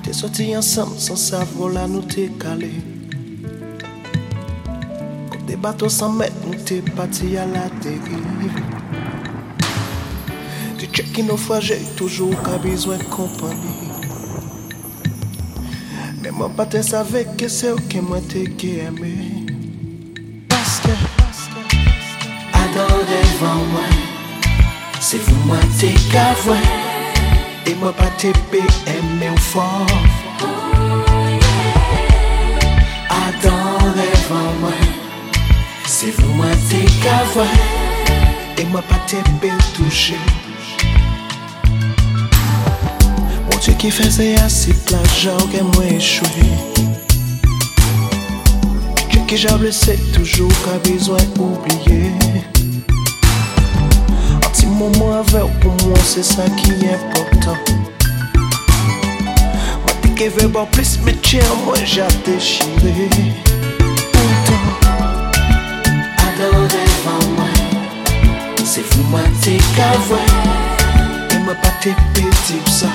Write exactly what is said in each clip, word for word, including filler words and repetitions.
T'es sortis ensemble sans savoir là nous t'es calé. Comme des bateaux sans mètres, nous t'es partis à la dérive. Tu check naufragé, toujours qu'à besoin de compagnie. Mais moi pas te savais que c'est ok moi t'es aimé. Parce que adoré devant moi, c'est vous moi t'es qu'avoué. Et moi pas t'es aimé au fort. Adoré devant moi, c'est vous moi t'es qu'avoué. Et moi pas t'es touché. Mon Dieu qui faisait assez plage, que moi échoué. Dieu qui j'ai blessé toujours qu'a besoin d'oublier. Un petit moment avec pour moi c'est ça qui est important. Moi t'es qui veut pas plus mais tiens moi j'ai déchiré. Pourtant adoré devant moi, c'est vous moi t'es qu'avoué. Et moi pas t'es petit ça.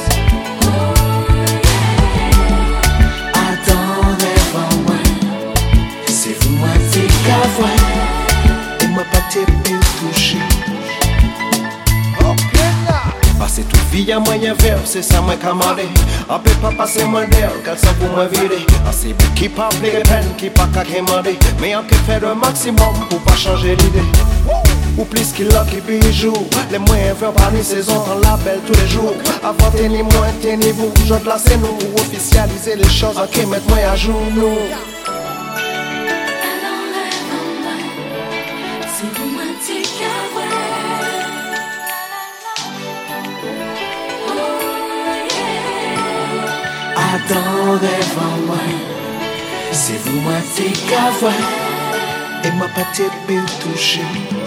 Et moi pas t'es touché. Passer toute vie à moyen verre, c'est ça moi camarade. On peut pas passer moins d'air, car ça pour moi virer. Assez bien qui pas les peines, qui pas qu'à quémander. Mais on peut faire le maximum pour pas changer l'idée. Ou plus qu'il a qui bijou. Les moyens verts par les saisons, on l'appelle tous les jours. Avant t'es ni moins, t'es ni vous. Je te laisse nous pour officialiser les choses, ok, mettre moi à genoux. Adoré devant moi, c'est vous moi t'es qu'avoué. Et moi pas t'es touché.